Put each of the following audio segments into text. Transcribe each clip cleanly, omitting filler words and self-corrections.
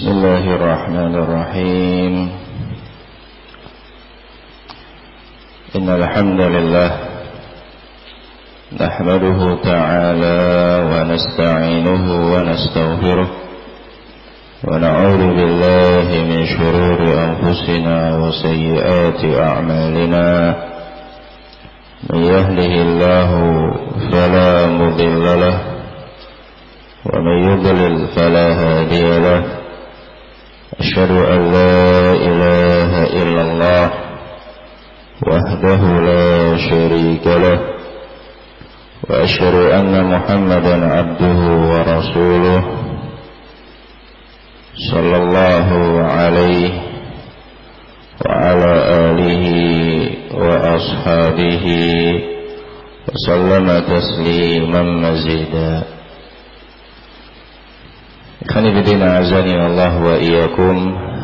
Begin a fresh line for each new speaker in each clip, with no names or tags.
Bismillahirrahmanirrahim. Innal hamdalillah nahmaduhu ta'ala wa nasta'inuhu wa nastaghfiruh wa na'udzu billahi min shururi anfusina wa sayyiati a'malina. Man yahdihillahu fala mudilla lahu wa man yudlil fala hadiya lahu. Asyhadu an la ilaha illallah wahdahu la syarika lah wa asyhadu anna Muhammadan abduhu wa rasuluh sallallahu alaihi wa ala alihi wa ashabihi wa sallama tasliman mazida. Khanifidina azani Allah wa iyakum.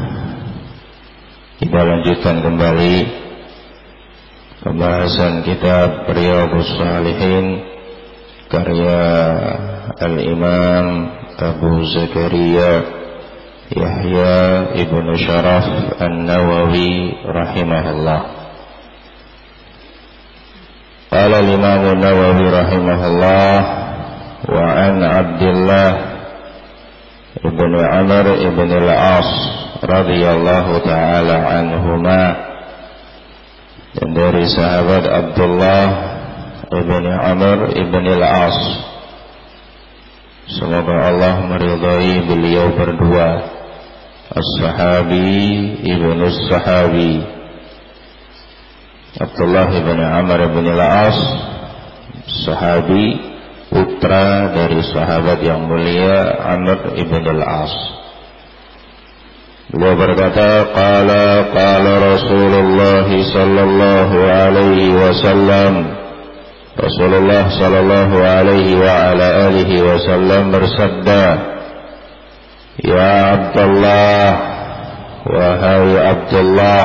Kita lanjutkan kembali pembahasan kitab Riyadhus Shalihin karya Al-Imam Abu Zakaria Yahya Ibn Sharaf An-Nawawi rahimahullah. Qala Al-Imam An-Nawawi rahimahullah wa an Abdullah Ibn Amr Ibn Al-As radhiyallahu ta'ala anhuma, dan dari sahabat Abdullah Ibn Amr Ibn Al-As, semoga Allah meridai beliau berdua, as-sahabi ibn as-sahabi Abdullah Ibn Amr Ibn Al-As, sahabi putra dari sahabat yang mulia Amr ibn al-As. Beliau berkata, qala Rasulullah sallallahu alaihi wasallam, Rasulullah sallallahu alaihi wa ala alihi wasallam bersabda, ya Abdullah, wahai Abdullah.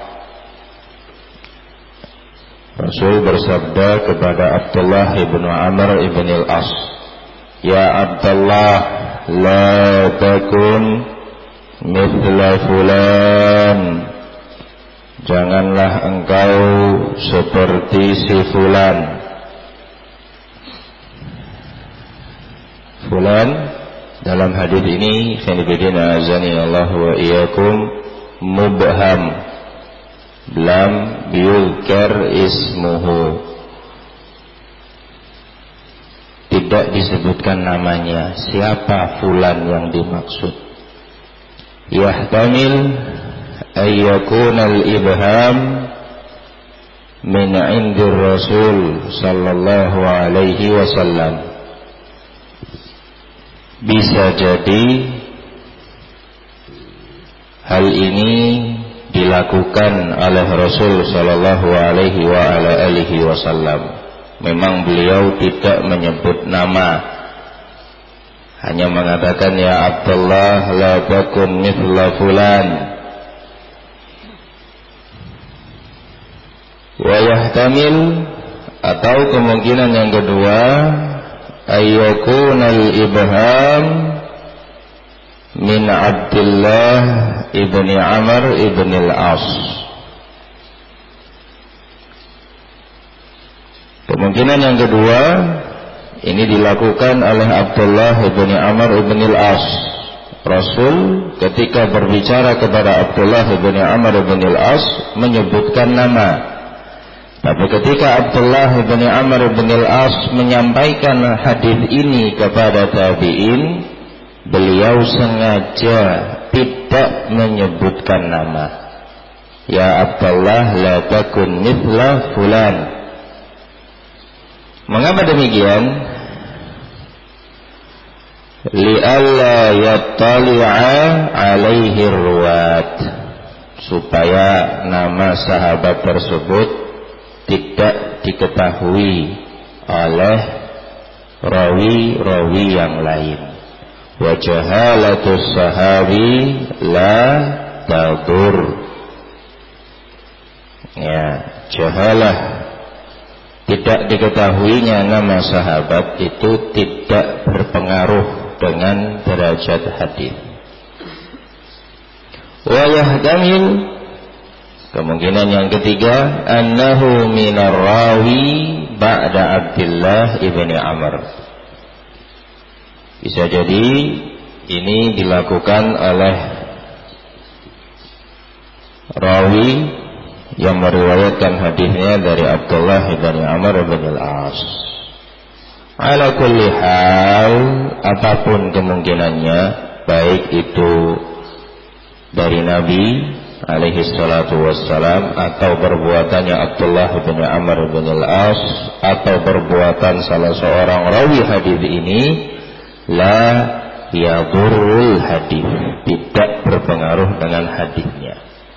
Rasul bersabda kepada Abdullah ibn Amr ibn al-As, ya Abdullah, la takun mithla fulan, janganlah engkau seperti si fulan. Fulan dalam hadis ini khanifidina azani Allah wa iyyakum mubham, lam yuzkar ismuhu, tidak disebutkan namanya, siapa fulan yang dimaksud. Yahtamil ayyakun al-ibham min indir Rasul sallallahu alaihi wasallam, bisa jadi hal ini dilakukan oleh Rasul sallallahu alaihi wa ala alihi wasallam. Memang beliau tidak menyebut nama, hanya mengatakan ya Abdullah, la takun mithla fulan. Wa yahtamil, atau kemungkinan yang kedua, ayyakuna al-ibham min Abdullah ibni Amr ibn al-As. Kemungkinan yang kedua, ini dilakukan oleh Abdullah ibni Amr ibn al-As. Rasul ketika berbicara kepada Abdullah ibni Amr ibn al-As menyebutkan nama, tapi ketika Abdullah ibni Amr ibn al-As menyampaikan hadis ini kepada tabi'in, beliau sengaja tidak menyebutkan nama. Ya Abdullah, la takun mithla fulan. Mengapa demikian? Li'alla yattali'a alaihi ruwat, supaya nama sahabat tersebut tidak diketahui oleh rawi-rawi yang lain. Wa jahalatus sahabi la tadur. Ya, jahalah, tidak diketahuinya nama sahabat itu tidak berpengaruh dengan derajat hadis. Wa yahtamil, kemungkinan yang ketiga, annahu minar rawi ba'da Abdullah ibni Amr. Bisa jadi ini dilakukan oleh rawi yang meriwayatkan hadisnya dari Abdullah ibni Amr ibn al-As. Ala kulli hal, apapun kemungkinannya, baik itu dari Nabi alaihi salatu wassalam atau perbuatannya Abdullah bin Amr bin al-As atau perbuatan salah seorang rawi hadis ini, la yadurrul hadis, tidak berpengaruh dengan hadisnya.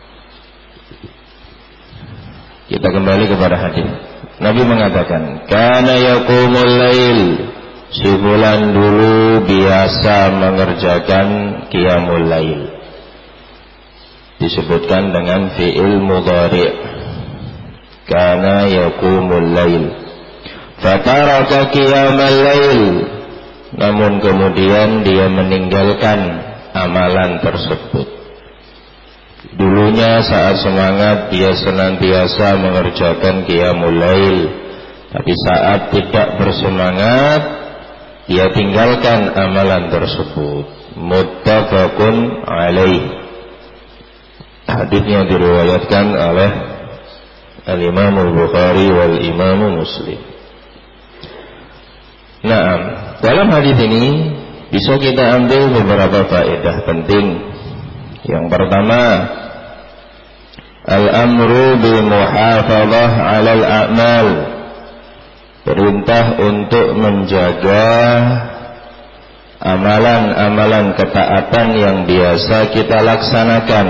Kita kembali kepada hadis. Nabi mengatakan, kana yaqumul lail, si fulan dulu biasa mengerjakan qiyamul lail. Disebutkan dengan fi'il mudhari', kana yaqumul lail, fataraka qiyamal lail, namun kemudian dia meninggalkan amalan tersebut. Dulunya saat semangat dia senantiasa mengerjakan qiyamul lail, tapi saat tidak bersemangat dia tinggalkan amalan tersebut. Muttafaqun alaih. Hadisnya diriwayatkan oleh Al-Imam Al-Bukhari wal Imam Muslim. Nah, dalam hadis ini bisa kita ambil beberapa faedah penting. Yang pertama, al-amru bil muhafadzah 'alal a'mal, perintah untuk menjaga amalan-amalan ketaatan yang biasa kita laksanakan.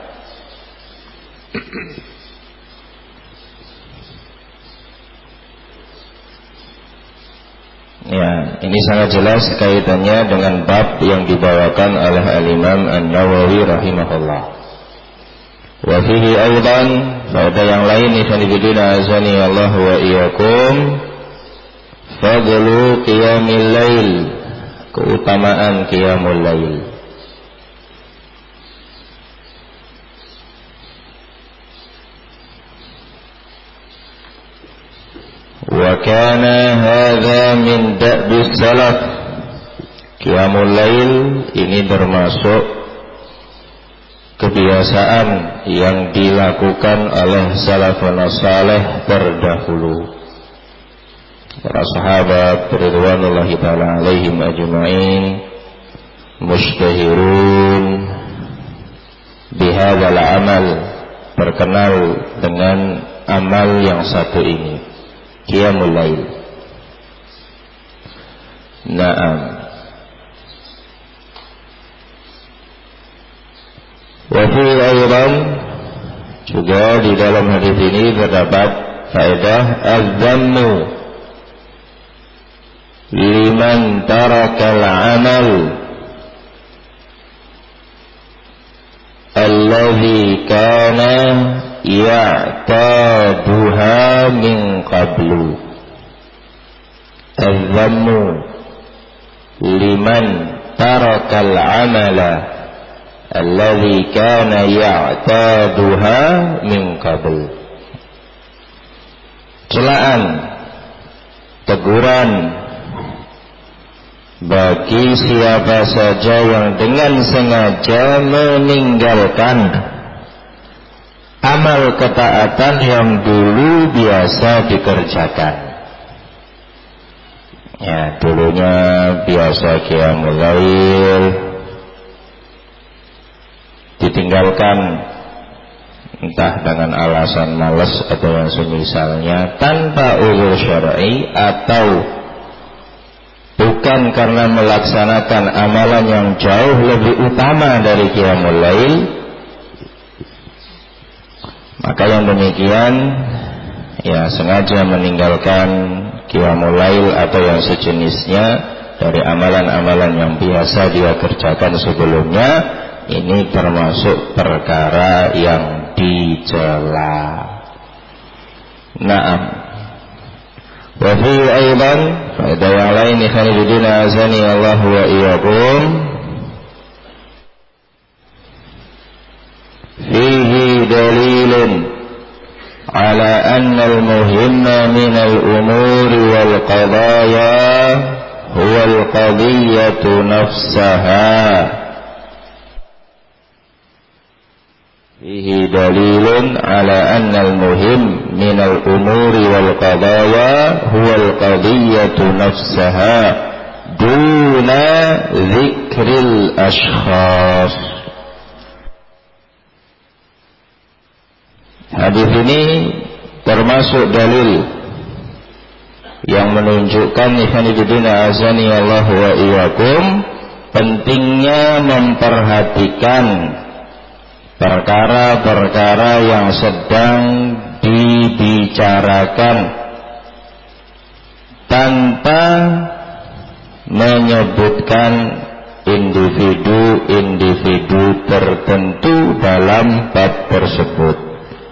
Ya, ini sangat jelas kaitannya dengan bab yang dibawakan oleh Al-Imam An-Nawawi rahimahullah. Wa fihi aidan, faedah yang lain ikhwanifidina azani Allah wa iyyakum, fadlu qiyamil lail, keutamaan qiyamul lail. Wa kana hadza min da'bis salaf, qiyamul lail ini termasuk kebiasaan yang dilakukan oleh salafun salih terdahulu, para sahabat radhiyallahu ta'ala alaihim ajma'in, mustahirun bihadzal amal, terkenal dengan amal yang satu ini, qiyamul lail. Naam. Wa fi aidan, juga di dalam hadis ini terdapat faedah az-zammu liman tarakal amal alladhi kana ya'taduha min qablu. Az-zammu liman tarakal amala alladhi kana ya'taduha min qabl. Celaan, teguran bagi siapa saja yang dengan sengaja meninggalkan amal ketaatan yang dulu biasa dikerjakan. Ya, dulunya biasa qiyamul lail, ditinggalkan entah dengan alasan malas atau yang semisalnya, tanpa uzur syar'i atau bukan karena melaksanakan amalan yang jauh lebih utama dari qiyamul lail, maka yang demikian ya sengaja meninggalkan qiyamul lail atau yang sejenisnya dari amalan-amalan yang biasa dia kerjakan sebelumnya, ini termasuk perkara yang dicela. Naam. Wa fi aidan, faedah yang lain ikhwanifidina azani Allah wa iyyakum, annal muhimma minal umuri wal qadaya huwal qadiyatu nafsaha. Fihi dalilun ala annal muhim minal umuri wal qadaya huwal qadiyatu nafsaha duna dzikril ashkhas. Hadis ini termasuk dalil yang menunjukkan ikhwanifidina azani Allah wa iyyakum pentingnya memperhatikan perkara-perkara yang sedang dibicarakan tanpa menyebutkan individu-individu tertentu dalam bab tersebut.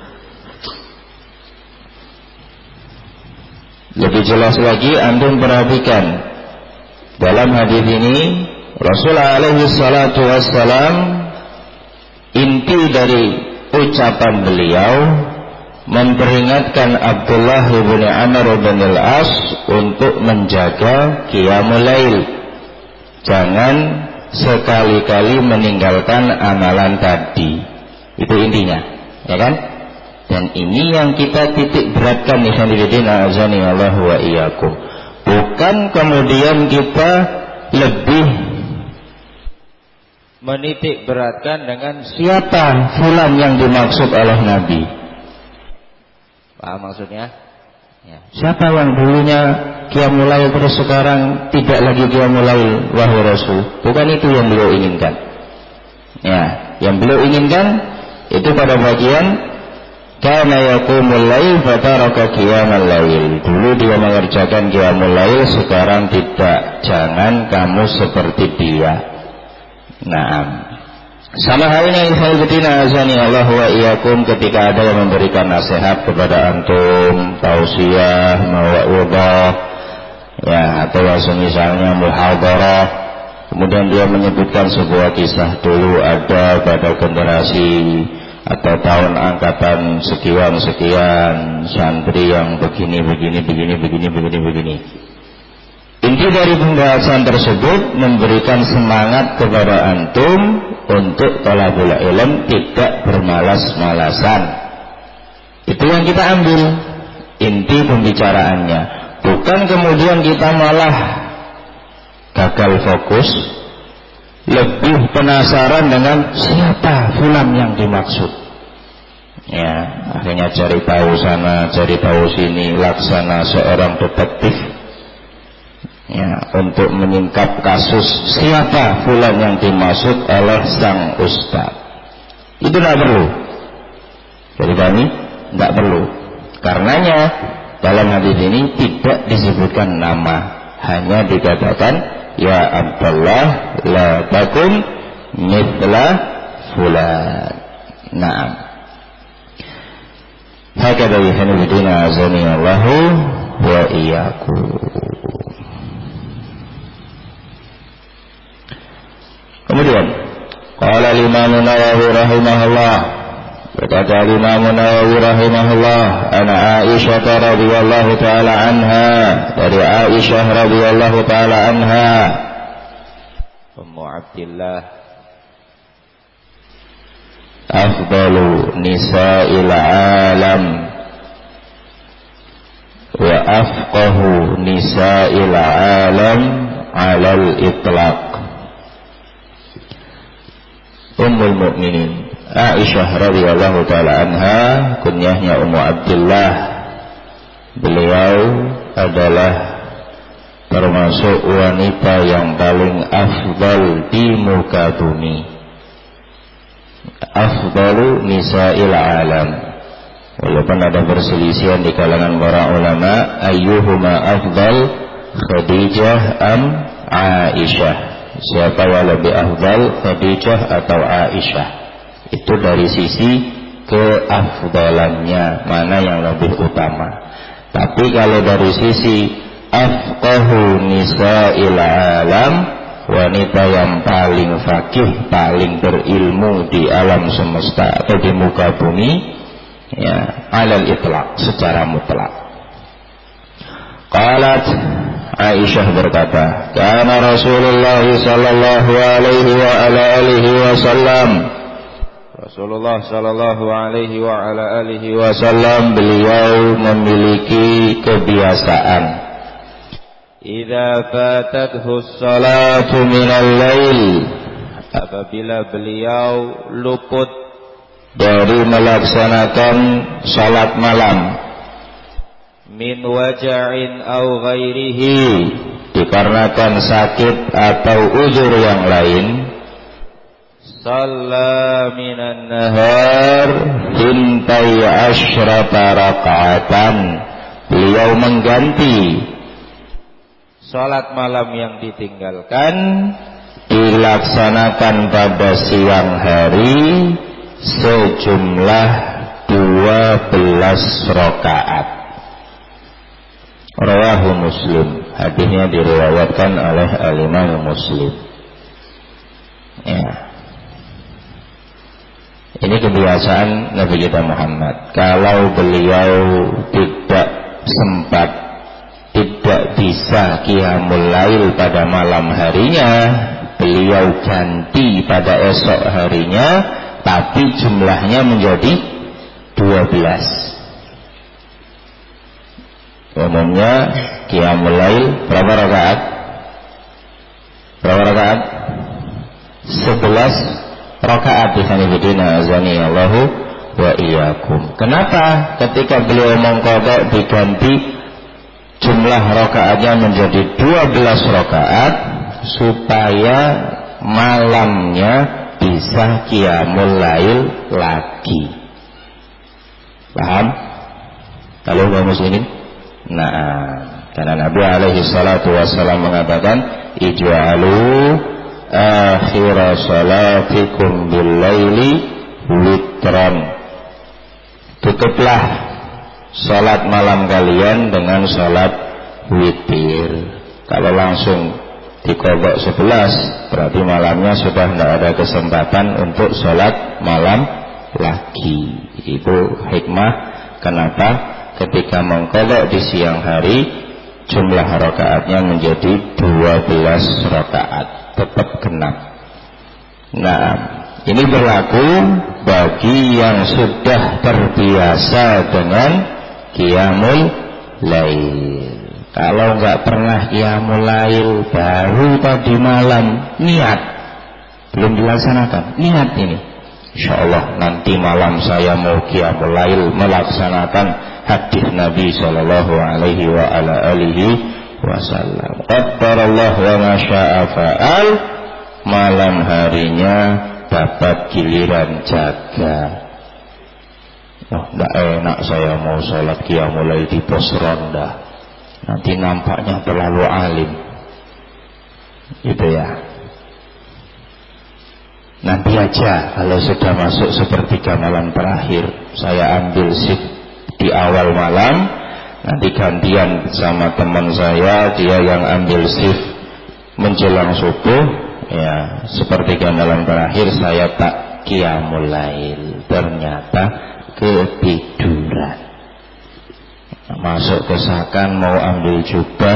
Lebih jelas lagi antum perhatikan dalam hadis ini Rasulullah alaihi salatu wassalam, inti dari ucapan beliau memperingatkan Abdullah bin Amr bin al-As untuk menjaga qiyamul lail. Jangan sekali-kali meninggalkan amalan tadi. Itu intinya, ya kan? Dan ini yang kita titik beratkan ikhwanifidina azani Allah wa iyyakum. Bukan kemudian kita lebih menitik beratkan dengan siapa fulan yang dimaksud oleh Nabi. Paham maksudnya? Ya. Siapa yang dulunya qiyamul lail terus sekarang tidak lagi qiyamul lail, wahai Rasul? Bukan itu yang beliau inginkan. Ya, yang beliau inginkan itu pada bagian kana yaqumul lail fataraka qiyamal lail. Dulu dia mengerjakan qiyamul lail, sekarang tidak. Jangan kamu seperti dia. Naam. Sama halnya ikhwatina azani Allah wa iyyakum, ketika ada yang memberikan nasihat kepada antum, tausiah, mau'izah, ya, atau misalnya muhadharah, kemudian dia menyebutkan sebuah kisah dulu ada pada generasi atau tahun angkatan sekian santri yang begini. Inti dari pembahasan tersebut memberikan semangat kepada antum untuk thalabul ilm, tidak bermalas-malasan. Itu yang kita ambil inti pembicaraannya. Bukan kemudian kita malah gagal fokus, lebih penasaran dengan siapa fulan yang dimaksud. Ya, akhirnya cari tahu sana, cari tahu sini, laksana seorang detektif. Ya, untuk menyingkap kasus siapa fulan yang dimaksud oleh sang ustaz. Itu tidak perlu. Jadi kami tidak perlu. Karenanya dalam hadis ini tidak disebutkan nama, hanya dikatakan ya Abdullah la takun mithla fulan. Naam. Hakadha yuhibuna azani Allahu wa iyyakum. Kemudian qala Imam Nawawi rahimahullah, berkata Imam Nawawi rahimahullah, ana Aisyah radhiyallahu taala anha, dari Aisyah radhiyallahu taala anha, Ummu Abdillah, afdalu nisa'il alam wa afqahu nisa'il alam 'alal itlaq. Ummul Mukminin Aisyah radhiyallahu taala anha, kunyahnya Ummu Abdillah. Beliau adalah termasuk wanita yang paling afdal di muka bumi. Afdalu nisa'il alam. Walaupun ada perselisihan di kalangan para ulama, ayyuhuma afdal, Khadijah am Aisyah, siapa yang lebih afdal, Khadijah atau Aisyah. Itu dari sisi keafdalannya, mana yang lebih utama. Tapi kalau dari sisi afqahu nisa'il alam, wanita yang paling fakih, paling berilmu di alam semesta atau di muka bumi, Ya, alal itlaq, secara mutlak. Qalat, Aisyah berkata, kana Rasulullah sallallahu alaihi wa ala alihi wasallam, Rasulullah sallallahu alaihi wa ala alihi wasallam beliau memiliki kebiasaan, idza fatathu sholatu minal lail, apabila beliau luput dari melaksanakan salat malam, min waja'in au ghairihi, dikarenakan sakit atau uzur yang lain, shalla minan nahar hintai asyrata raka'atan, beliau mengganti salat malam yang ditinggalkan dilaksanakan pada siang hari sejumlah 12 rakaat. Rawahu Muslim, hadisnya diriwayatkan oleh Al-Imam Muslim. Ya. Ini kebiasaan Nabi kita Muhammad. Kalau beliau tidak sempat, tidak bisa qiyamul lail pada malam harinya, beliau ganti pada esok harinya, tapi jumlahnya menjadi 12. Umumnya qiyamul lail berapa rakaat? Berapa rakaat? 11 rakaat. Ikhwanifidina azani Allahu wa iyyakum. Kenapa ketika beliau mengqadha diganti jumlah rakaatnya menjadi 12 rakaat? Supaya malamnya bisa qiyamul lail lagi. Paham? Kalau kaum muslimin? Nah, karena Nabi alaihi salatu wassalam mengatakan, ij'alu akhir salatikum bil laili witran. Tutuplah salat malam kalian dengan salat witir. Kalau langsung diqadha 11, berarti malamnya sudah tidak ada kesempatan untuk sholat malam lagi. Itu hikmah kenapa ketika mengqadha di siang hari jumlah rakaatnya menjadi 12 rakaat, tetap genap. Nah, ini berlaku bagi yang sudah terbiasa dengan qiyamul lail. Kalau nggak pernah qiyamul lail, baru tadi malam niat, belum dilaksanakan, niat ini, insyaallah nanti malam saya mau qiyamul lail melaksanakan hadis Nabi sallallahu alaihi wa ala alihi wasallam. Qaddarallah wa ma syaa fa'al, malam harinya dapat giliran jaga. Oh, enggak enak saya mau salat qiyamul lail di pos ronda, nanti nampaknya terlalu alim, gitu ya. Nanti aja kalau sudah masuk sepertiga malam terakhir, saya ambil shift di awal malam, nanti gantian sama teman saya, dia yang ambil shift menjelang subuh, ya sepertiga malam terakhir saya tak qiyamul lail, ternyata ketiduran. Masuk ke sakan mau ambil jubah,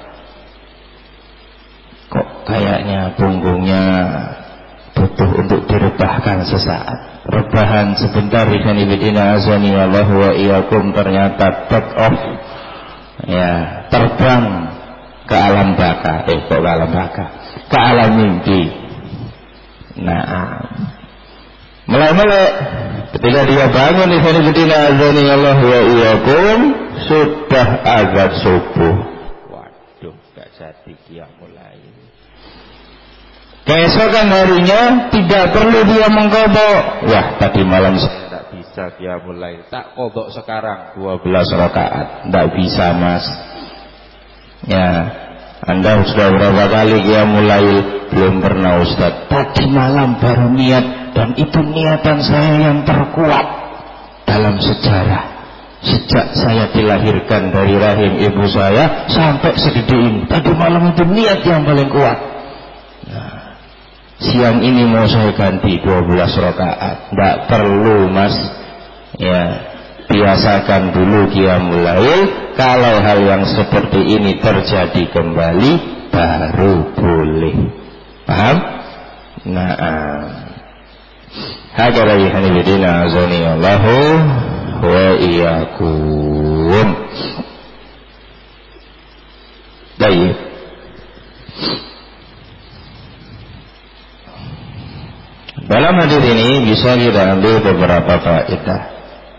kok kayaknya punggungnya butuh untuk direbahkan sesaat. Rebahan sebentar, ikhwanifidina azani Allah wa iyyakum, ternyata take off, ya terbang ke alam baka. Kok ke alam baka? Ke alam mimpi. Nah, melek-melek ketika dia bangun, ikhwanifidina azani Allah wa iyyakum, sudah azan subuh. Waduh, gak jadi qiyamul lail. Keesokan harinya tidak perlu dia mengqadha. Wah, tadi malam saya tidak bisa qiyamul lail, tak qadha sekarang 12 rakaat. Tidak bisa, Mas. Ya, Anda sudah berapa kali qiyamul lail? Belum pernah, Ustaz. Tadi malam baru niat, dan itu niatan saya yang terkuat dalam sejarah. Sejak saya dilahirkan dari rahim ibu saya sampai sedetik ini, tadi malam itu niat yang paling kuat. Nah, siang ini mau saya ganti 12 rakaat. Tidak perlu, Mas. Ya, biasakan dulu qiyamul lail. Kalau hal yang seperti ini terjadi kembali, baru boleh. Paham? Nah, hakala ikhwanifidina azani Allahu wa iyyakum. Baik. Dalam hadis ini bisa kita ambil beberapa faedah.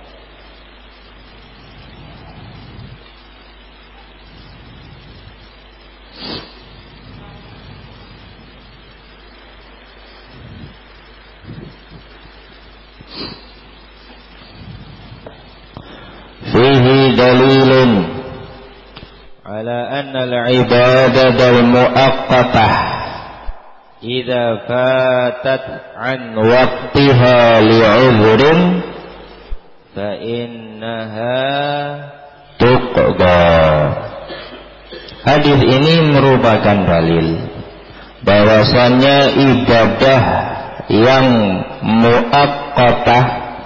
Fihi dalilun ala anna al-ibadata al-mu'aqqatah idza fatat an waqtiha li'udhrin fa innaha tuqda. Hadis ini merupakan dalil bahwasannya ibadah yang muaqqatah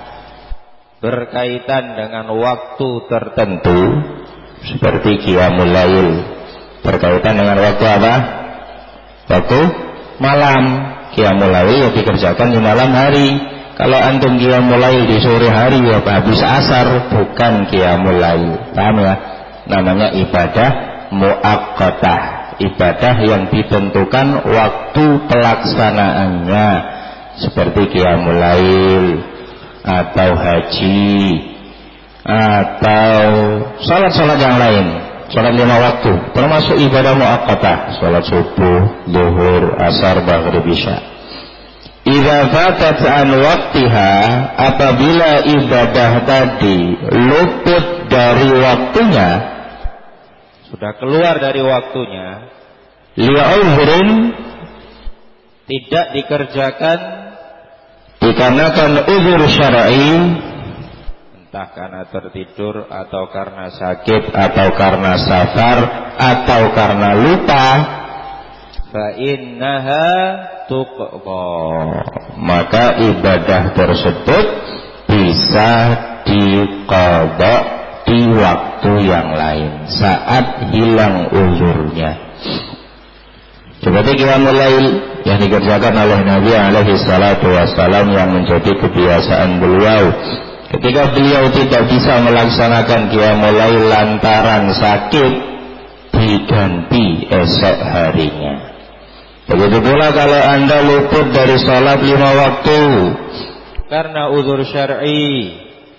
berkaitan dengan waktu tertentu seperti qiyamul lail berkaitan dengan waktu apa? Waktu malam. Qiyamul lail yang dikerjakan di malam hari. Kalau antum qiyamul lail di sore hari ya habis asar, bukan qiyamul lail. Paham ya? Namanya ibadah muaqqatah, ibadah yang ditentukan waktu pelaksanaannya seperti qiyamul lail atau haji atau salat-salat yang lain, salat 5 waktu, termasuk ibadah muaqqatah, salat subuh, zuhur, asar, maghrib, isya. Idza fatat an waqtiha, apabila ibadah tadi luput dari waktunya, sudah keluar dari waktunya, li'udhrin, tidak dikerjakan dikarenakan uzur syar'i, entah karena tertidur atau karena sakit atau karena safar atau karena lupa, fa innaha tuqda, maka ibadah tersebut bisa diqadha di waktu yang lain saat hilang uzurnya. Seperti qiyamul lail yang dikerjakan oleh Nabi alaihi salatu wassalam yang menjadi kebiasaan beliau. Ketika beliau tidak bisa melaksanakan qiyamul lail lantaran sakit, diganti esok harinya. Begitu pula kalau Anda luput dari salat 5 waktu karena uzur syar'i,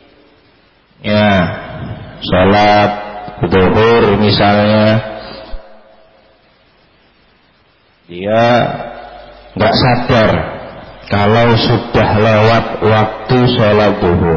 ya, salat zuhur misalnya, dia nggak sadar kalau sudah lewat waktu sholat zuhur.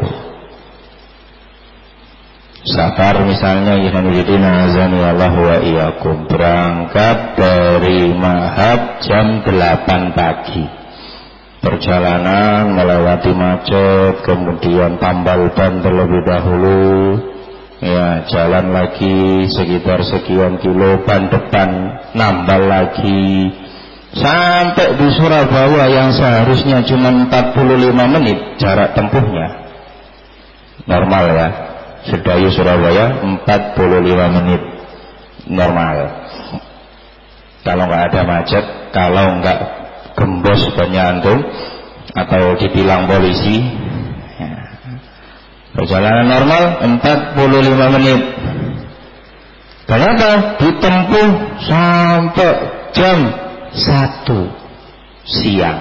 Safar misalnya, ikhwanifidina azani Allah wa iyyakum, berangkat dari Mahab jam 8 pagi, perjalanan melewati macet, kemudian tambal ban terlebih dahulu, ya, jalan lagi sekitar sekian kilo, ban depan nambal lagi, sampai di Surabaya yang seharusnya cuma 45 menit jarak tempuhnya, normal ya, Sedayu Surabaya 45 menit normal, kalau nggak ada macet, kalau nggak gembos banyak antum atau ditilang polisi, ya. Perjalanan normal 45 menit. Ternyata ditempuh sampai jam 1 siang.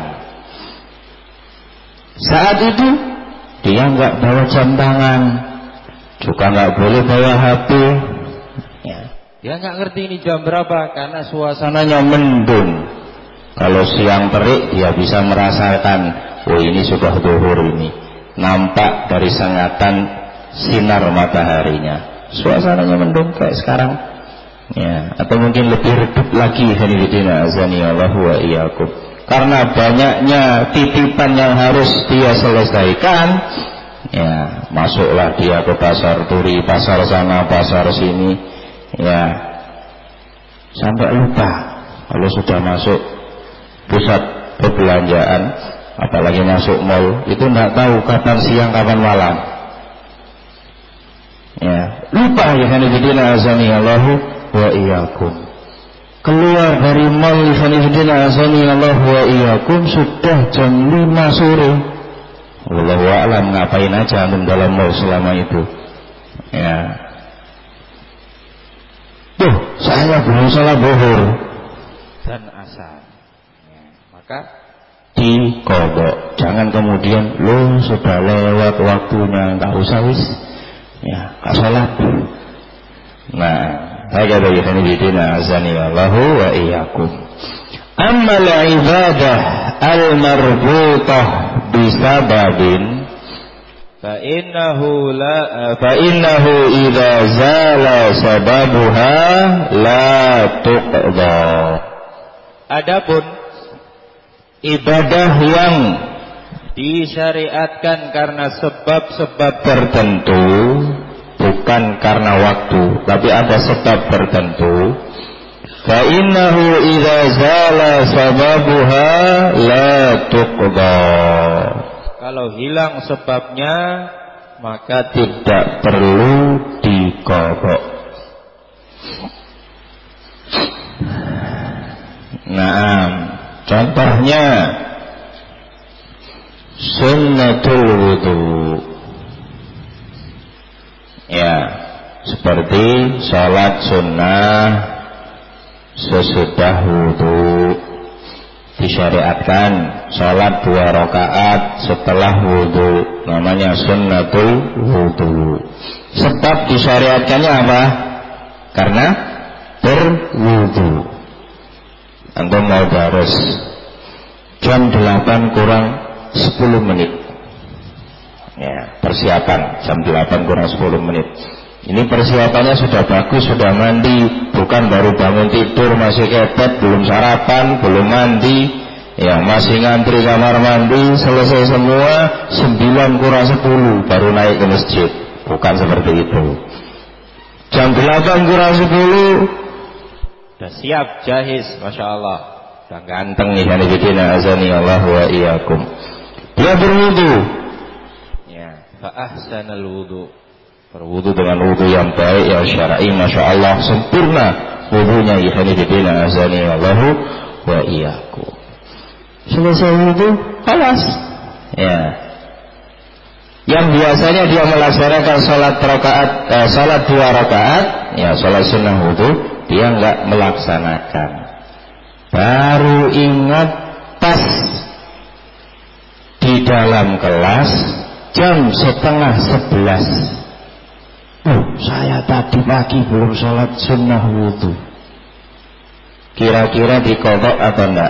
Saat itu dia nggak bawa jam tangan, juga nggak boleh bawa HP. Ya. Dia nggak ngerti ini jam berapa karena suasananya mendung. Kalau siang terik dia bisa merasakan, oh ini sudah zuhur ini. Nampak dari sengatan sinar mataharinya, suasananya mendung kayak sekarang, ya, atau mungkin lebih redup lagi, hadidina azani Allah wa iyyakum, karena banyaknya titipan yang harus dia selesaikan, ya, masuklah dia ke pasar turi, pasar sana, pasar sini, ya, sampai lupa kalau sudah masuk pusat perbelanjaan, apalagi masuk mall, itu tidak tahu kapan siang kapan malam. Ya, lupa ya hanifidina azani Allahu wa iyyakum. Keluar dari mall hanifidina azani Allahu wa iyyakum sudah jam 5 sore. Wallahu a'lam ngapain aja antum dalam mall selama itu. Ya. Tuh, saya belum salat zuhur dan asar. Ya, maka diqadha. Jangan kemudian lo sudah lewat waktunya, enggak usah wis. Ya, enggak salat. Nah, saya bagi hanifidina azani Allahu wa iyyakum. Amma al-ibadah al-marbutah bisababin فإنه إذا زال سببها لا تقضى. Adapun ibadah yang disyariatkan karena sebab-sebab tertentu, bukan karena waktu, tapi ada sebab tertentu, فإنه إذا زال سببها لا تقضى. Kalau hilang sebabnya, maka tidak perlu diqadha. Nah, contohnya sunnatul wudu. Ya, seperti salat sunnah sesudah wudu. Disyariatkan salat 2 rakaat setelah wudu, namanya sunnatul wudu. Sebab disyariatkannya apa? Karena berwudu. Antum mau baris jam 8 kurang 10 menit. Ya, persiapan jam 8 kurang 10 menit. Ini persiapannya sudah bagus, sudah mandi, bukan baru bangun tidur masih kepet, belum sarapan, belum mandi, ya masih ngantri kamar mandi, selesai semua 9 kurang 10 baru naik ke masjid. Bukan seperti itu. Jam 8 kurang 10 sudah siap, jahis, masya Allah, sudah ganteng nih hanifidina azani Allah wa iyyakum. Dia berwudu, ya, fa ahsanal wudu, berwudu dengan wudu yang baik, yang syar'i, masya Allah, sempurna wudunya. Hanifidina azani Allah wa iyyakum. Selesai wudu, halas. Ya. Yang biasanya dia melaksanakan salat 2 rakaat, ya salat sunnah wudu, dia enggak melaksanakan. Baru ingat pas di dalam kelas jam 10:30. Saya tadi pagi belum sholat sunnah wudu. Kira-kira diqadha atau enggak?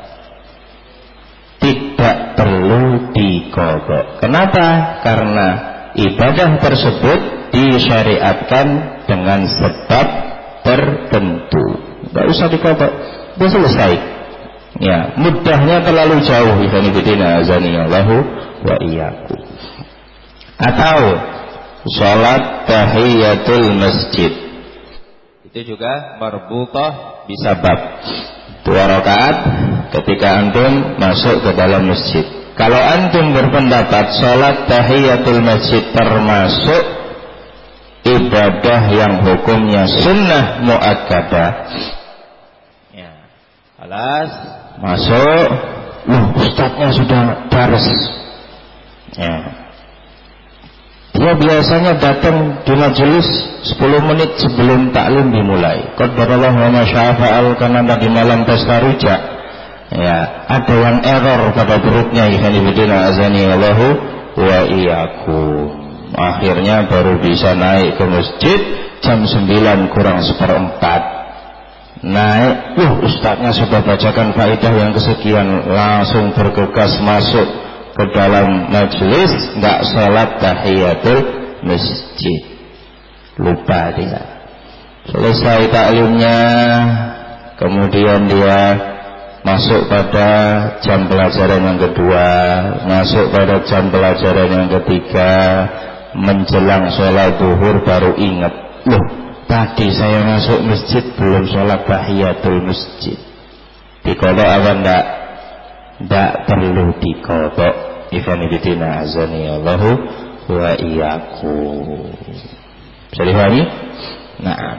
Tidak perlu diqadha. Kenapa? Karena ibadah tersebut disyariatkan dengan sebab tertentu. Enggak usah diqadha. Sudah selesai. Ya, mudahnya terlalu jauh. Ikhwanifidina azani Allahu wa iyyakum. Atau salat tahiyatul masjid, itu juga marbutah bisabab. 2 rakaat ketika antum masuk ke dalam masjid. Kalau antum berpendapat salat tahiyatul masjid termasuk ibadah yang hukumnya sunnah muakkadah, ya, alas masuk, ustadznya sudah baris, ya. Dia biasanya datang di majelis 10 menit sebelum taklim dimulai. Qadarallahu wa ma syaa fa'al, karena tadi malam pesta rujak. Ya, ada yang error pada perutnya. Ikhwanifidina azani Allahu wa iyyakum. Akhirnya baru bisa naik ke masjid jam 9 kurang 1/4. Naik, ustadznya sudah bacakan faedah yang kesekian, langsung bergegas masuk ke dalam majelis, enggak salat tahiyatul masjid. Lupa dia. Selesai taklimnya, kemudian dia masuk pada jam pelajaran yang kedua, masuk pada jam pelajaran yang ketiga, menjelang sholat zuhur baru ingat, tadi saya masuk masjid belum sholat tahiyatul masjid. Diqadha apa enggak? Tidak perlu diqadha. Ikhwanifidina azani Allahu wa iyyakum. Bisa dipahami? Nah,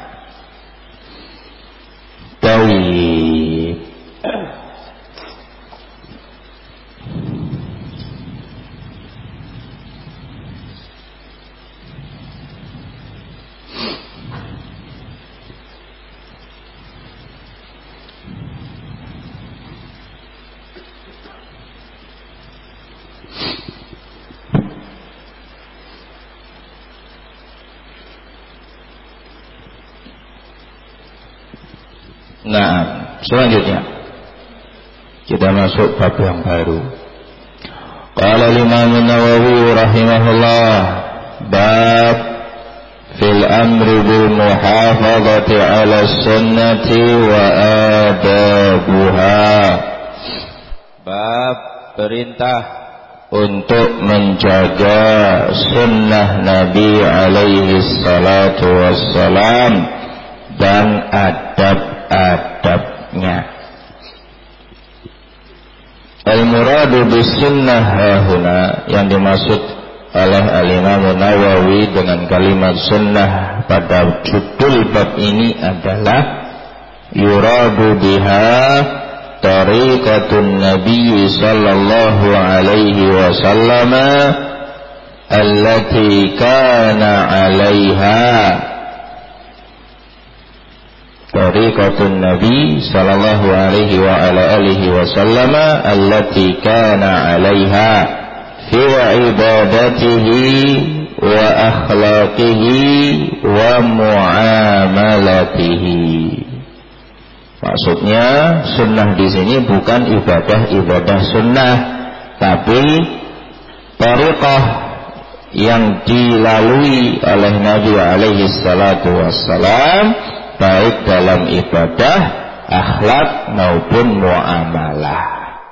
baik. Nah, selanjutnya kita masuk bab yang baru. Qala Imam Nawawi rahimahullah, bab fil amri bil muhafazati 'ala sunnati wa adabuha. Bab perintah untuk menjaga sunnah Nabi alaihi salatu wassalam dan adab-adabnya. Al-muradu bis sunnah hahuna, yang dimaksud oleh Al-Imam Nawawi dengan kalimat sunnah pada judul bab ini adalah yuradu biha tariqatun Nabi sallallahu alaihi wasallam allati kana 'alaiha. Tariqatun Nabi sallallahu alaihi wa ala alihi wasallam allati kana 'alaiha fi ibadatihi wa akhlaqihi wa muamalatihi. Maksudnya sunnah di sini bukan ibadah sunnah, tapi tariqah yang dilalui oleh Nabi alaihi salatu wassalam, baik dalam ibadah, akhlak maupun muamalah.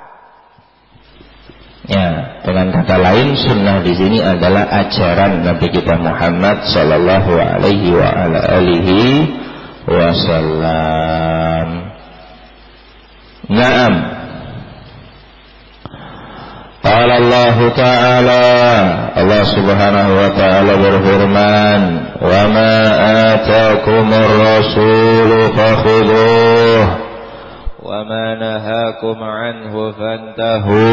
Ya, dengan kata lain, sunnah di sini adalah ajaran Nabi kita Muhammad sallallahu alaihi wa ala alihi wasallam. Naam. Qala Allah Ta'ala, Allah Subhanahu wa ta'ala berfirman, "Wa ma ataakumur rasulu fakhudhuh wa ma nahakum anhu fantahu."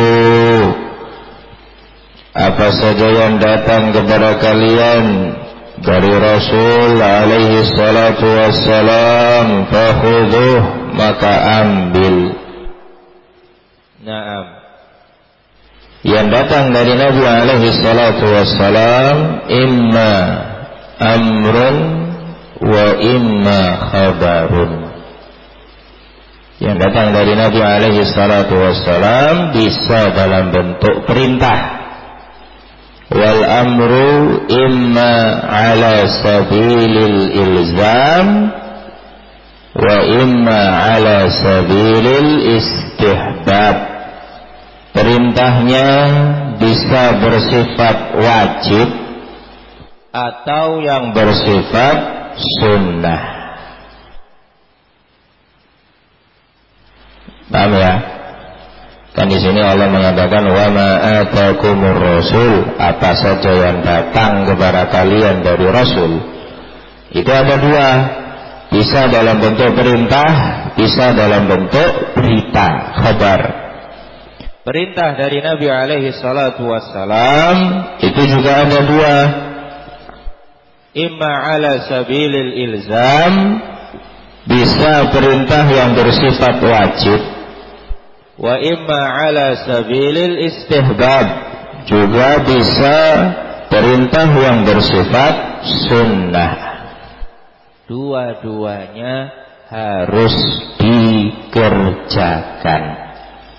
Apa saja yang datang kepada kalian dari Rasul alaihi salatu wassalam, fakhudhuh, maka ambil. Naam. Yang datang dari Nabi alaihi salatu wassalam imma amrun wa imma khabarun. Yang datang dari Nabi alaihi salatu wassalam bisa dalam bentuk perintah. Wal amru imma ala sabilil ilzam wa imma ala sabilil istihbab. Perintahnya bisa bersifat wajib atau yang bersifat sunnah. Paham ya? Kan di sini Allah mengatakan wa ma ataakumur rasul, apa saja yang datang kepada kalian dari Rasul. Itu ada dua, bisa dalam bentuk perintah, bisa dalam bentuk berita, kabar. Perintah dari Nabi alaihi salatu wassalam itu juga ada dua. Imma ala sabilil ilzam, bisa perintah yang bersifat wajib. Wa imma ala sabilil istihbab, juga bisa perintah yang bersifat sunnah. Dua-duanya harus dikerjakan.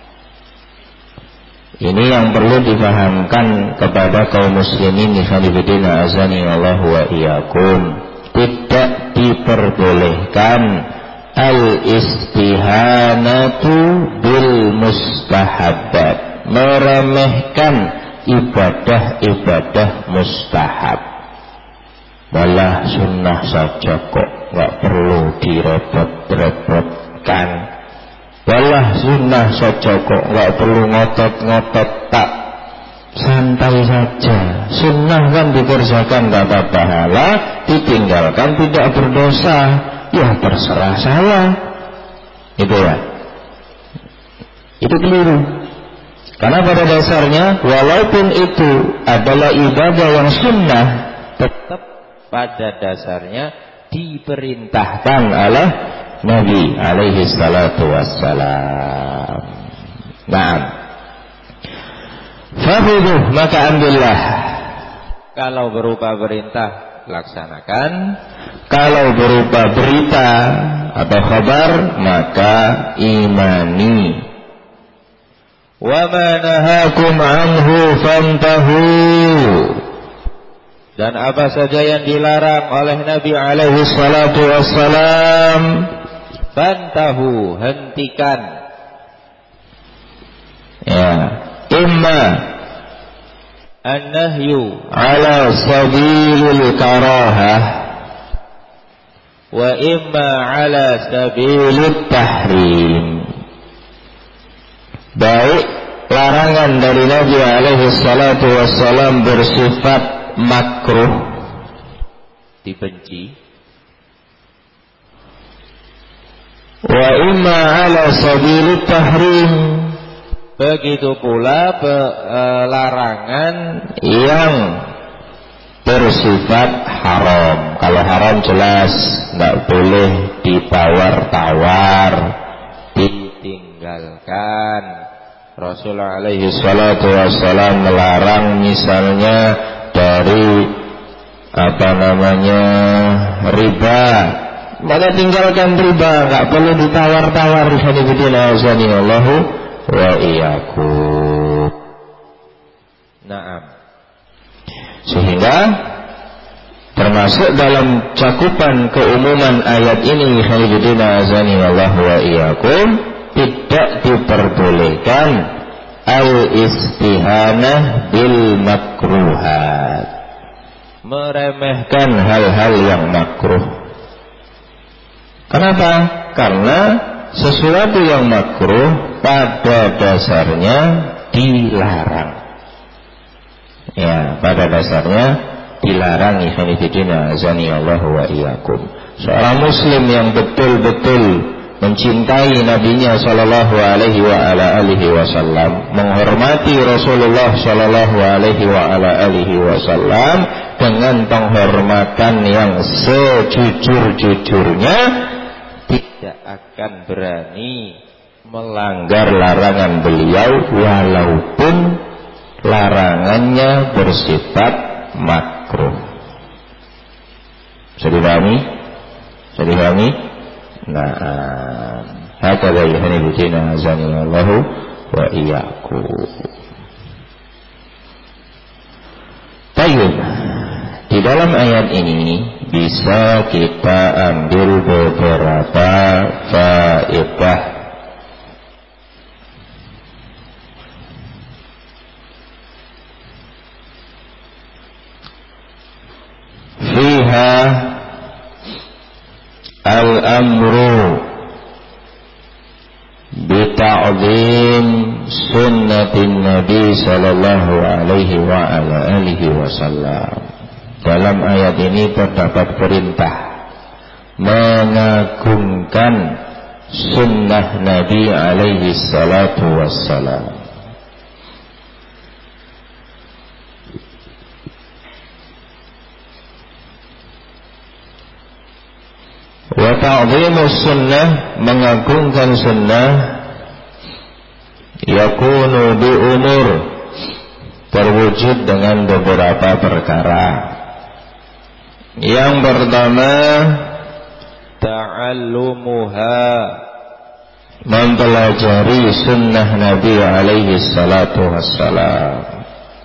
Ini yang perlu dipahamkan kepada kaum muslimin khonibidina azani Allah wa iyyakum. Tidak diperbolehkan al-istihanatu bil mustahabat, meremehkan ibadah-ibadah mustahab. Malah sunnah saja kok, nggak perlu direpot-repotkan. Walah sunnah saja kok, nggak perlu ngotot-ngotot, tak santai saja. Sunnah sunnah kan dikerjakan dapat pahala, ditinggalkan tidak berdosa. Ya terserah saya. Itu ya. Itu keliru. Karena pada dasarnya walaupun itu adalah ibadah yang sunnah, tetap pada dasarnya diperintahkan oleh Nabi alaihi salatu wassalam. Naam. Fakhudhuh, maka ambillah. Kalau berupa perintah laksanakan, kalau berupa berita atau kabar maka imani. Wa ma nahakum anhu fantahu. Dan apa saja yang dilarang oleh Nabi alaihi salatu wassalam, fantahu, hentikan. Ya, imma an-nahyu ala sabilil karahah wa imma ala sabilit tahrim. Baik larangan dari Nabi alaihi salatu wassalam bersifat makruh, dibenci, wa imma ala sabilit tahrim, begitu pula larangan yang bersifat haram. Kalau haram jelas tidak boleh ditawar-tawar, ditinggalkan. Rasulullah alaihi salatu wassalam melarang misalnya dari riba, maka tinggalkan riba, nggak perlu ditawar-tawar. Allahu wa iyyakum. Naam. Sehingga termasuk dalam cakupan keumuman ayat ini, Allahu wa iyyakum, tidak diperbolehkan al-istihanah bil makruhat, meremehkan hal-hal yang makruh. Kenapa? Karena sesuatu yang makruh pada dasarnya dilarang. Ya, pada dasarnya dilarang. Allahu wa iyyakum. Seorang muslim yang betul-betul mencintai nabinya sallallahu alaihi wa ala alihi wasallam, menghormati Rasulullah sallallahu alaihi wa ala alihi wasallam dengan penghormatan yang sejujur-jujurnya, tidak akan berani melanggar larangan beliau walaupun larangannya bersifat makruh. Bisa dipahami? Nah, hakadha yuhibbutina azanillahu wa iyyakum. Baik. Di dalam ayat ini bisa kita ambil beberapa faedah. Fiha al-amru bita'zim sunnatin Nabi sallallahu alaihi wa ala alihi wasallam. Dalam ayat ini terdapat perintah mengagungkan sunnah Nabi alaihi salatu wassalam. Wa ta'zimus sunnah, mengagungkan sunnah, yakunu bi umur, terwujud dengan beberapa perkara. Yang pertama, ta'allumuha, mempelajari sunnah Nabi alaihi salatu wassalam.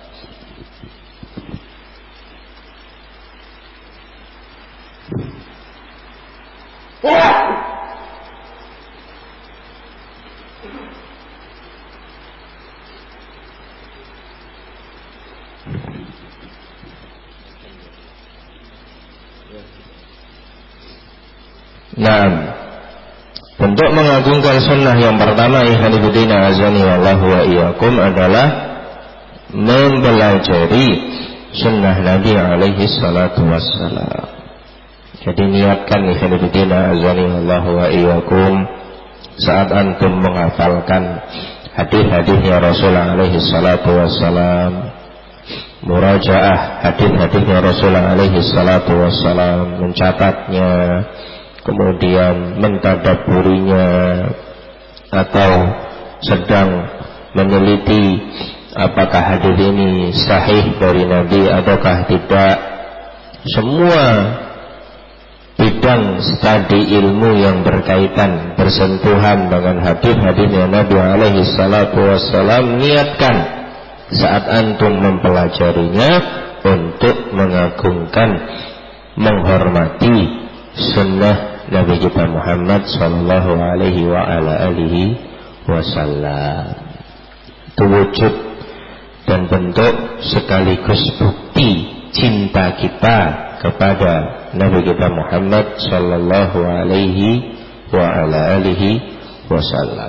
Nah, untuk mengagungkan sunnah yang pertama, ikhwanifidina azani wallahu wa iyyakum, adalah mempelajari sunnah Nabi alaihi salatu wassalam. Jadi niatkan ikhwanifidina azanillahu wa iyyakum saat antum menghafalkan hadis-hadisnya Rasulullah alaihi salatu wassalam, murajaah hadis-hadisnya Rasulullah alaihi salatu wassalam, mencatatnya, kemudian mentadabburinya, atau sedang meneliti apakah hadis ini sahih dari Nabi ataukah tidak. Semua bidang studi ilmu yang berkaitan bersentuhan dengan hadis-hadisnya Nabi alaihi salatu wassalam, niatkan saat antum mempelajarinya untuk mengagungkan, menghormati sunnah Nabi kita Muhammad sallallahu alaihi wa ala alihi wasallam. Itu wujud dan bentuk sekaligus bukti cinta kita kepada Nabi kita Muhammad sallallahu alaihi wa ala alihi wasallam.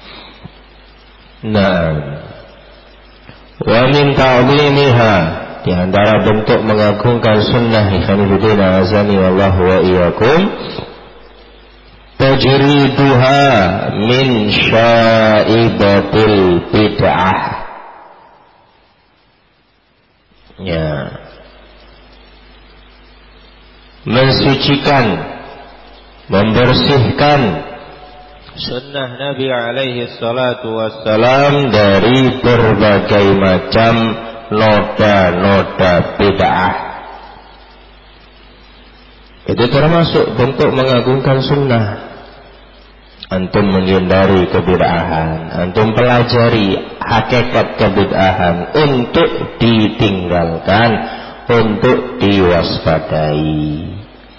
Naam. Wa min ta'zimiha, di antara bentuk mengagungkan sunnah ikhwanifidina azani wallahu wa iyyakum, tajriduha min syaibatil bid'ah. Ya, mensucikan, membersihkan sunnah Nabi alaihi salatu wassalam dari berbagai macam noda-noda bid'ah. Itu termasuk bentuk mengagungkan sunnah. Antum menghindari kebid'ahan, antum pelajari hakikat kebid'ahan untuk ditinggalkan, untuk diwaspadai.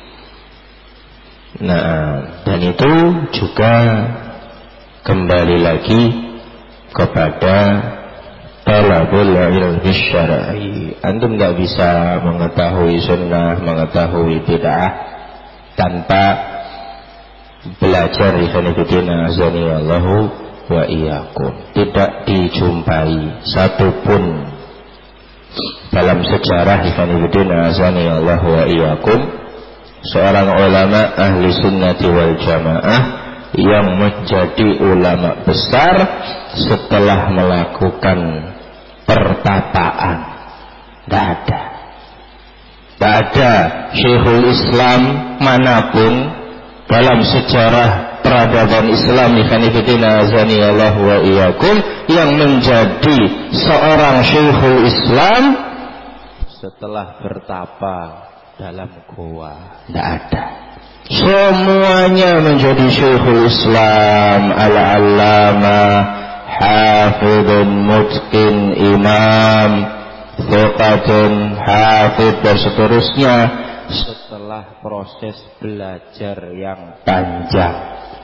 Nah, dan itu juga kembali lagi kepada talabul ilmi syar'i. Antum tidak bisa mengetahui sunnah, mengetahui bid'ah tanpa belajar ikhwanifidina azanillahu wa iyyakum. Tidak dijumpai satupun dalam sejarah ikhwanifidina azanillahu wa iyyakum seorang ulama ahli sunnati wal jamaah yang menjadi ulama besar setelah melakukan pertapaan. Tidak ada. Tidak ada Syekhul Islam manapun dalam sejarah peradaban Islam ikhwanifidina azanillahu wa iyyakum yang menjadi seorang Syekhul Islam setelah bertapa dalam goa. Tidak ada. Semuanya menjadi Syekhul Islam, al-allamah, hafidun, mutqin, imam, thiqatun, hafid, dan seterusnya setelah proses belajar yang panjang.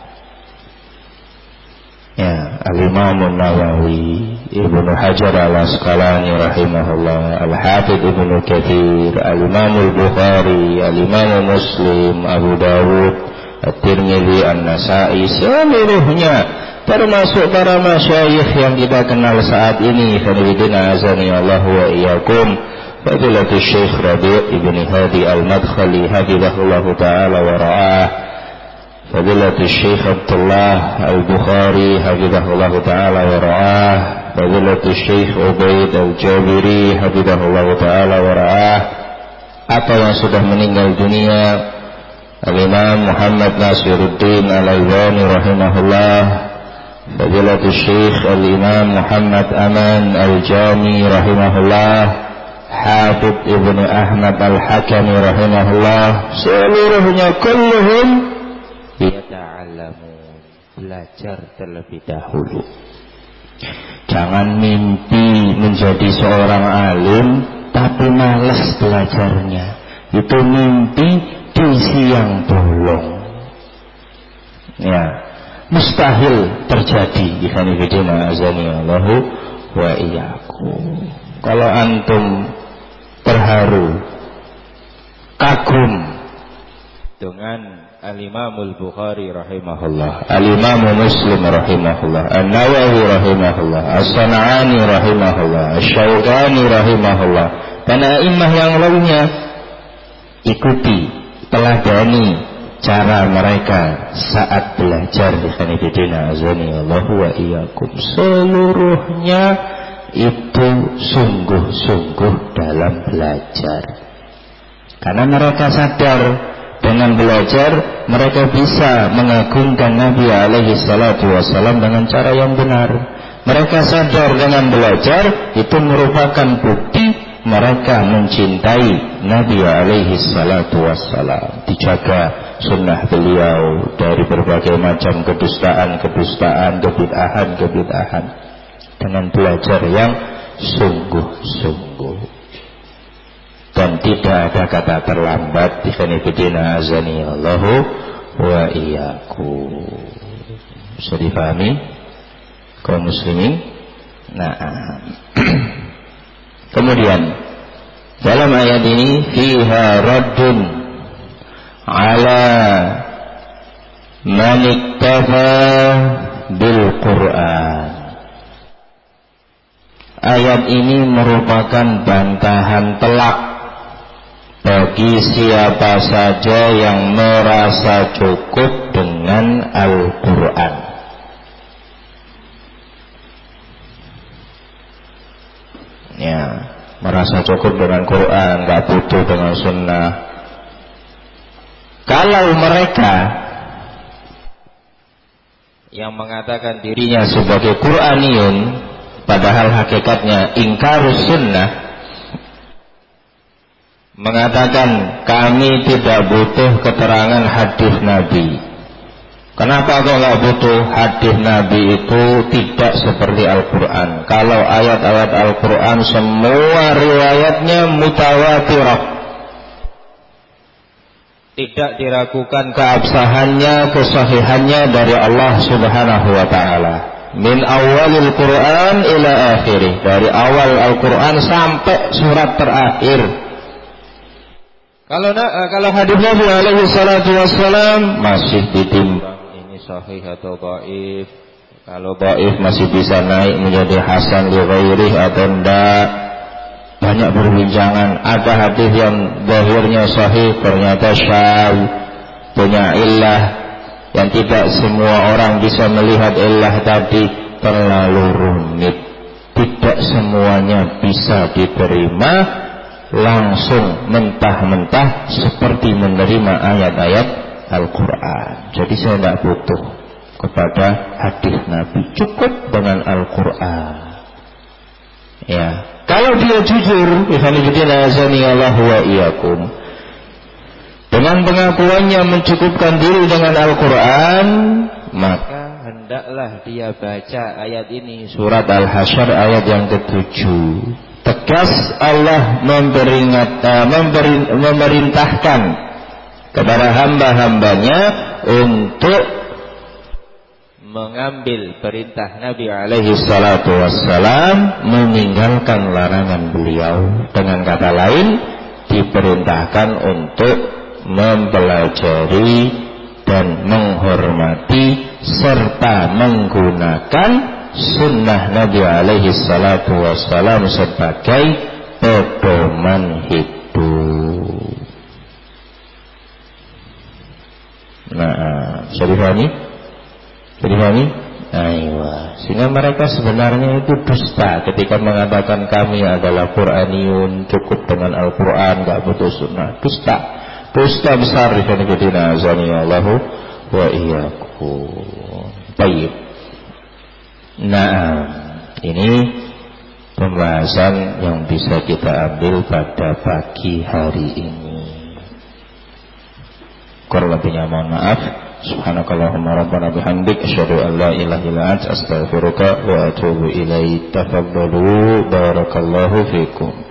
Ya, Al-Imam Nawawi, Ibnu Hajar Al-Asqalani rahimahullah, Al-Hafidh Ibnu Katsir, Al-Imam Al-Bukhari, Al-Imam Muslim, Abu Dawud, At-Tirmidzi, An-Nasa'i, seluruhnya termasuk para masyayikh yang kita kenal saat ini. Khairuddin azani Allah wa iyyakum, Fadilatul Syekh Rabi' Ibn Hadi Al-Madkhali hafizahullah ta'ala wa ra'ah, Fadilatul Syekh Abdullah Al-Bukhari hafizahullah ta'ala wa ra'ah, Fadilatul Syekh Ubaid Al-Jabiri hafizahullah ta'ala wa ra'ah, atau yang sudah meninggal dunia Al-Imam Muhammad Nasiruddin Al-Albani rahimahullah, Fadilatul Syekh Al-Imam Muhammad Aman Al-Jami rahimahullah, Hafidh Ibnu Ahmad Al-Hakami rahimahullah, seluruhnya kulluhum yata'allamun, belajar terlebih dahulu. Jangan mimpi menjadi seorang alim tapi malas belajarnya. Itu mimpi di siang bolong. Ya, mustahil terjadi. Ikhwanifidina azanillahu wa iyyakum. Kalau antum terharu, kagum dengan Al-Imam Al-Bukhari rahimahullah, Al-Imam Muslim rahimahullah, An-Nawawi rahimahullah, As-San'ani rahimahullah, Asy-Syaukani rahimahullah, dan a'immah yang lainnya. Ikuti, teladani cara mereka saat belajar. Ikhwanifidina azanillahu wa iyyakum. Seluruhnya itu sungguh-sungguh dalam belajar, karena mereka sadar dengan belajar mereka bisa mengagungkan Nabi alaihi salatu wassalam dengan cara yang benar. Mereka sadar dengan belajar itu merupakan bukti mereka mencintai Nabi alaihi salatu wassalam. Dijaga sunnah beliau dari berbagai macam kedustaan, kebid'ahan dengan belajar yang sungguh-sungguh. Dan tidak ada kata terlambat. Ikhwanifidina azanillahu wa iyyakum. Bisa difahami kaum muslimin? Nah, kemudian dalam ayat ini fiha raddun ala man iktafa bil Qur'an. Ayat ini merupakan bantahan telak bagi siapa saja yang merasa cukup dengan Al-Quran. Ya, merasa cukup dengan Quran, gak butuh dengan sunnah. Kalau mereka yang mengatakan dirinya sebagai Quraniyun, padahal hakikatnya ingkarus sunnah, mengatakan kami tidak butuh keterangan hadis Nabi. Kenapa kok nggak butuh? Hadis Nabi itu tidak seperti Al-Quran. Kalau ayat-ayat Al-Quran semua riwayatnya mutawatirah, tidak diragukan keabsahannya, kesahihannya dari Allah Subhanahu wa Ta'ala. Min awalil Quran ila akhirih, dari awal Al-Quran sampai surat terakhir. Kalau hadis Nabi alaihi salatu wassalam masih ditimbang ini sahih atau dhaif. Kalau dhaif masih bisa naik menjadi hasan li ghairihi atau enggak. Banyak perbincangan. Ada hadis yang zahirnya sahih ternyata syadz, punya illah yang tidak semua orang bisa melihat illah tadi, terlalu rumit. Tidak semuanya bisa diterima langsung mentah-mentah seperti menerima ayat-ayat Al-Quran. Jadi saya tidak butuh kepada hadis Nabi, cukup dengan Al-Quran. Ya, kalau dia jujur, dengan pengakuannya mencukupkan diri dengan Al-Quran, maka hendaklah dia baca ayat ini, surat Al-Hasyr ayat yang ke-7. Tegas Allah memerintahkan kepada hamba-hambanya untuk mengambil perintah Nabi alaihi salatu wassalam, meninggalkan larangan beliau. Dengan kata lain, diperintahkan untuk mempelajari dan menghormati serta menggunakan sunnah Nabi alaihi salatu wassalam sebagai pedoman hidup. Nah, bisa dipahami? Aywa. Sehingga mereka sebenarnya itu dusta ketika mengatakan kami adalah Quraniyun, cukup dengan Al-Quran, gak butuh sunnah. Dusta besar. Ikhwanifidina azanillahu wa iyyakum. Baik. Nah, ini pembahasan yang bisa kita ambil pada pagi hari ini. Kurang lebihnya mohon maaf. Subhanakallahumma rabbana bihamdik asyhadu an la ilaha illa anta astaghfiruka wa atubu ilaik. Tafaddalu, barakallahu fikum.